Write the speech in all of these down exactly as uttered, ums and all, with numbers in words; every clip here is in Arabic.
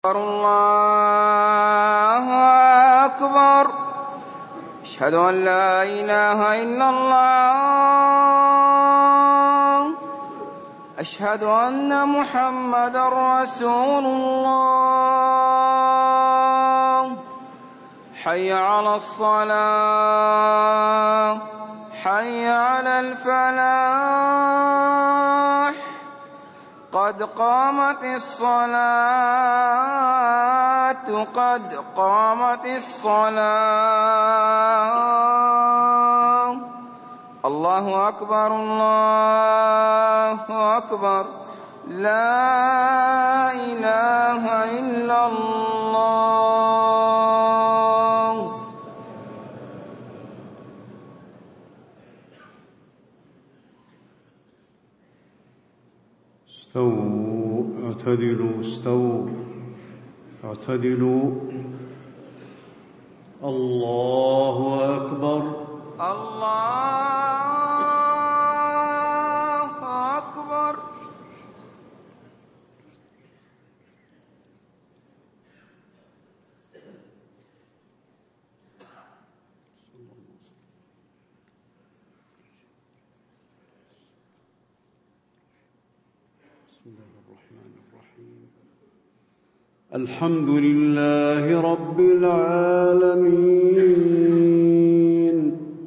الله أكبر. أشهد أن لا إله إلا الله. أشهد أن محمدًا رسول الله. حي على الصلاة، حي على الفلاح، قد قامت الصلاة، قد قامت الصلاة. الله أكبر، الله أكبر، لا إله إلا الله. استووا، اعتدلوا، استووا، اعتدلوا. الله أكبر، الله أكبر. بسم الله الرحمن الرحيم. الحمد لله رب العالمين،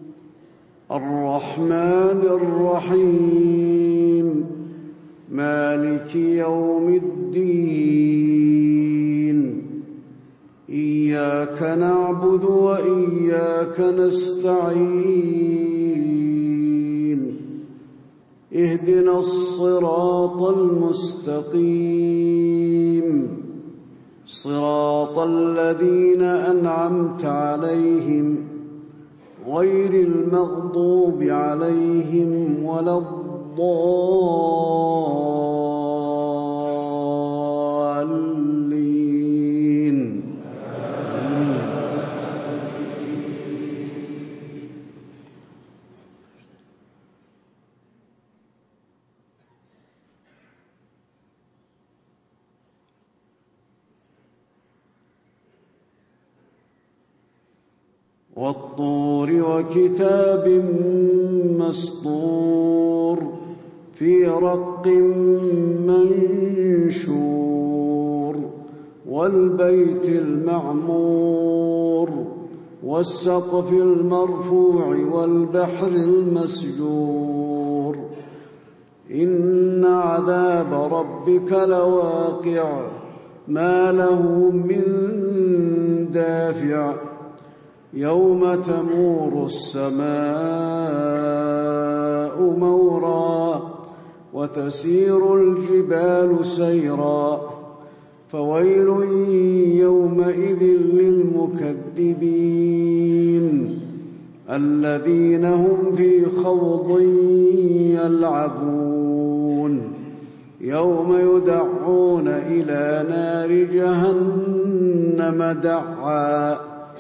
الرحمن الرحيم، مالك يوم الدين. إياك نعبد وإياك نستعين. اهدنا الصراط المستقيم، صراط الذين أنعمت عليهم غير المغضوب عليهم ولا الضالين. والطور وكتاب مسطور، في رق منشور، والبيت المعمور، والسقف المرفوع، والبحر المسجور. إن عذاب ربك لواقع، ما له من دافع. يوم تمور السماء مورا، وتسير الجبال سيرا. فويل يومئذ للمكذبين، الذين هم في خوض يلعبون. يوم يدعون إلى نار جهنم دعا.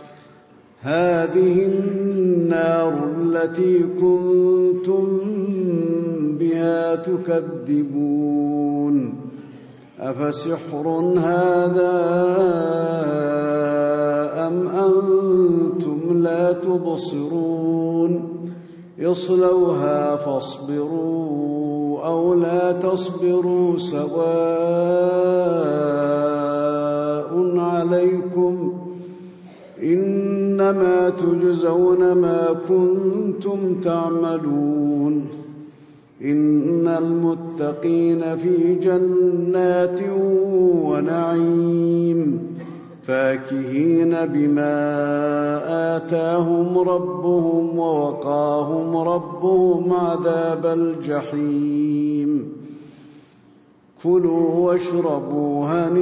هذه النار التي كنتم بها تكذبون. أفسحر هذا أم أنتم لا تبصرون؟ اصلوها فاصبروا أو لا تصبروا سواء عليكم، إنما تجزون ما كنتم تعملون. إن المتقين في جنات ونعيم، فاكهين بما آتاهم ربهم، ووقاهم ربهم عذاب الجحيم. كلوا واشربوا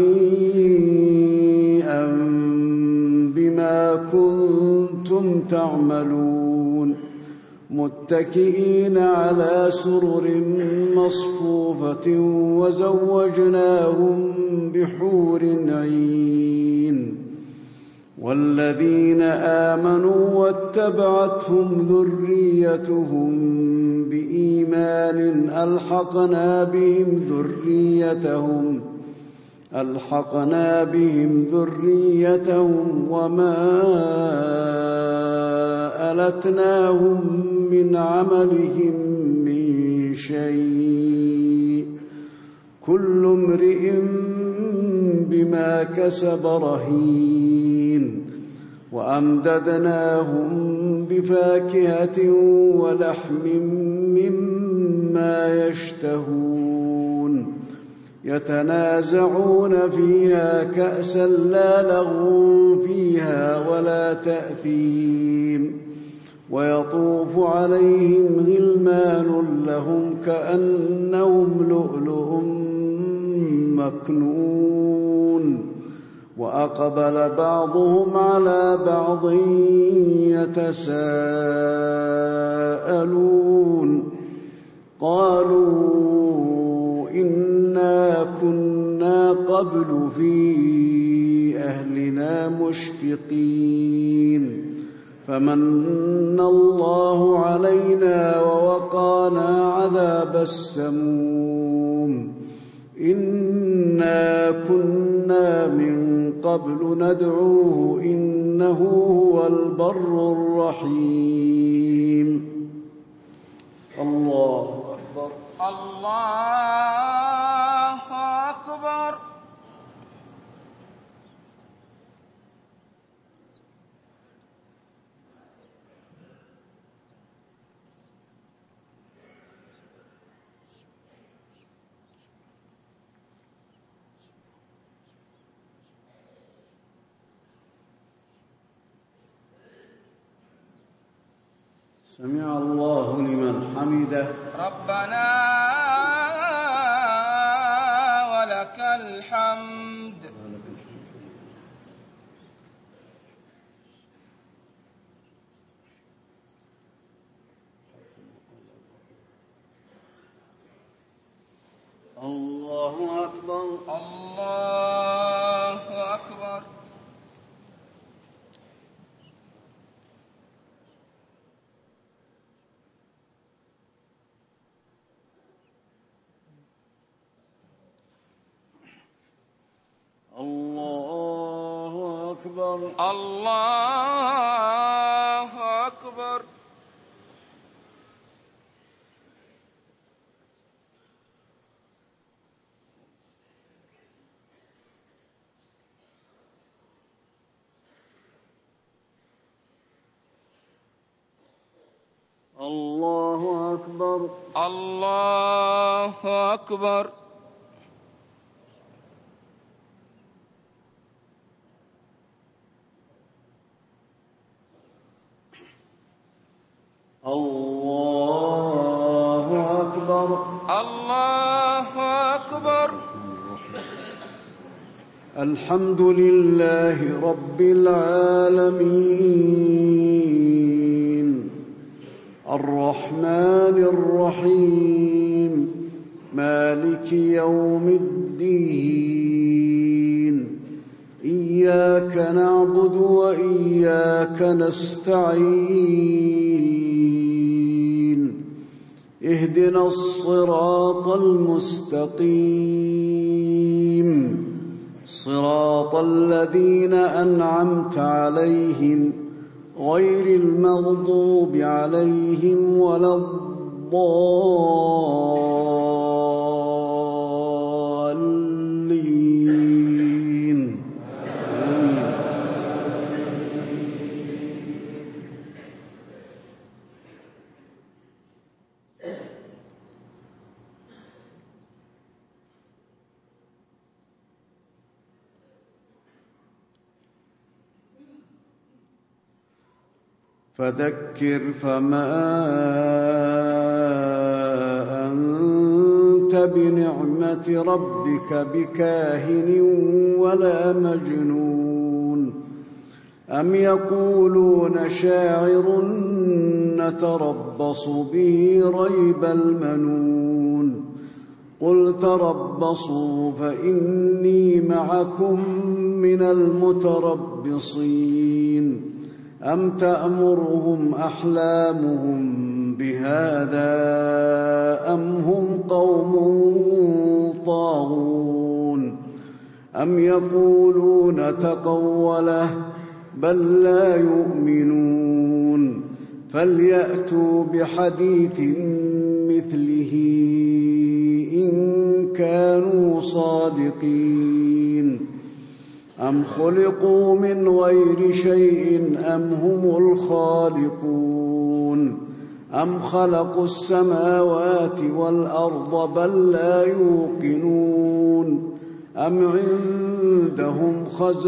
هنيئا بما كنتم تعملون، متكئين على سرر مصفوفة، وزوجناهم بحور عين. والذين آمنوا واتبعتهم ذريتهم بإيمان ألحقنا بهم ذريتهم ألحقنا بهم ذريتهم وما ألتناهم من عملهم من شيء كل امرئ بما كسب رهين وأمددناهم بفاكهة ولحم مما يشتهون يتنازعون فيها كأسا لا لغو فيها ولا تأثيم ويطوف عليهم غلمان لهم كأنهم لؤلؤ مكنون وأقبل بعضهم على بعض يتساءلون قالوا إنا كنا قبل في أهلنا مشفقين فمن الله علينا ووقانا عذاب السموم إنا كنا من قبل ندعوه إنه هو البر الرحيم. الله أكبر. الله أكبر. سمع الله لمن حمده. ربنا ولك الحمد. الله أكبر. الله أكبر. الله أكبر. الله أكبر. الله أكبر. الله أكبر. الله أكبر. الله أكبر. الحمد لله رب العالمين الرحمن الرحيم مالك يوم الدين إياك نعبد وإياك نستعين اهدنا الصراط المستقيم صراط الذين أنعمت عليهم غير المغضوب عليهم ولا الضالين. فذكر فما أنت بنعمة ربك بكاهن ولا مجنون أم يقولون شاعر نتربص به ريب المنون قل تربصوا فإني معكم من المتربصين أم تأمرهم أحلامهم بهذا أم هم قوم طاغون أم يقولون تقوله بل لا يؤمنون فليأتوا بحديث مثله إن كانوا صادقين أم خلقوا من غير شيء أم هم الخالقون أم خلقوا السماوات والأرض بل لا يوقنون أم عندهم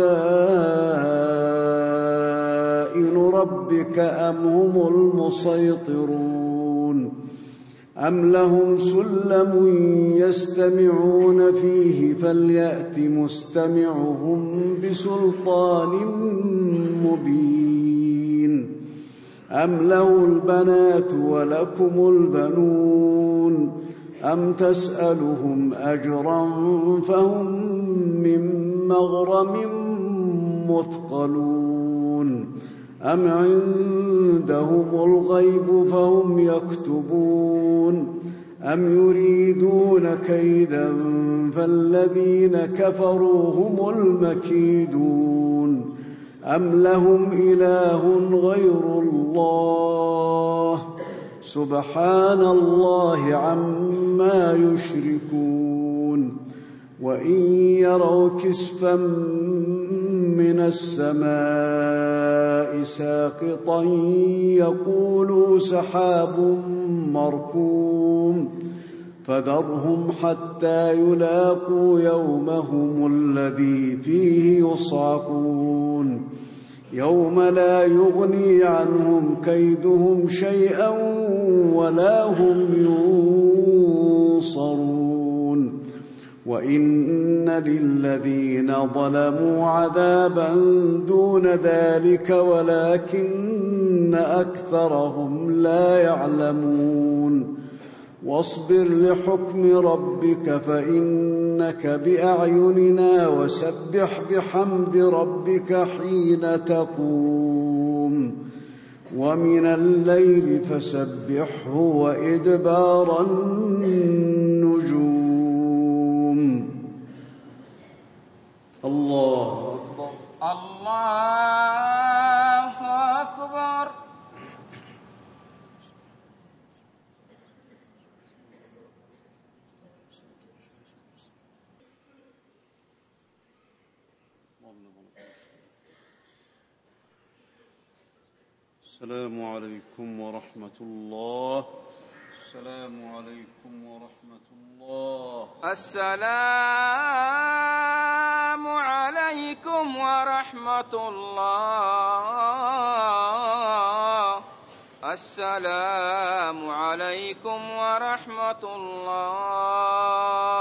خزائن ربك أم هم المسيطرون أم لهم سلم يستمعون فيه فليأت مستمعهم بسلطان مبين أم له البنات ولكم البنون أم تسألهم أجرا فهم من مغرم مثقلون أم عندهم الغيب فهم يكتبون أم يريدون كيدا فالذين كفروا هم المكيدون أم لهم إله غير الله سبحان الله عما يشركون وإن يروا كسفا من السماء ساقطا يقولوا سحاب مركوم فذرهم حتى يلاقوا يومهم الذي فيه يصعقون يوم لا يغني عنهم كيدهم شيئا ولا هم ينصرون وإن للذين ظلموا عذابا دون ذلك ولكن أكثرهم لا يعلمون واصبر لحكم ربك فإنك بأعيننا وسبح بحمد ربك حين تقوم ومن الليل فسبحه وإدبار النجوم. الله أكبر الله أكبر. السلام عليكم ورحمة الله. السلام عليكم ورحمة الله. السلام عليكم ورحمة الله. السلام عليكم ورحمة الله.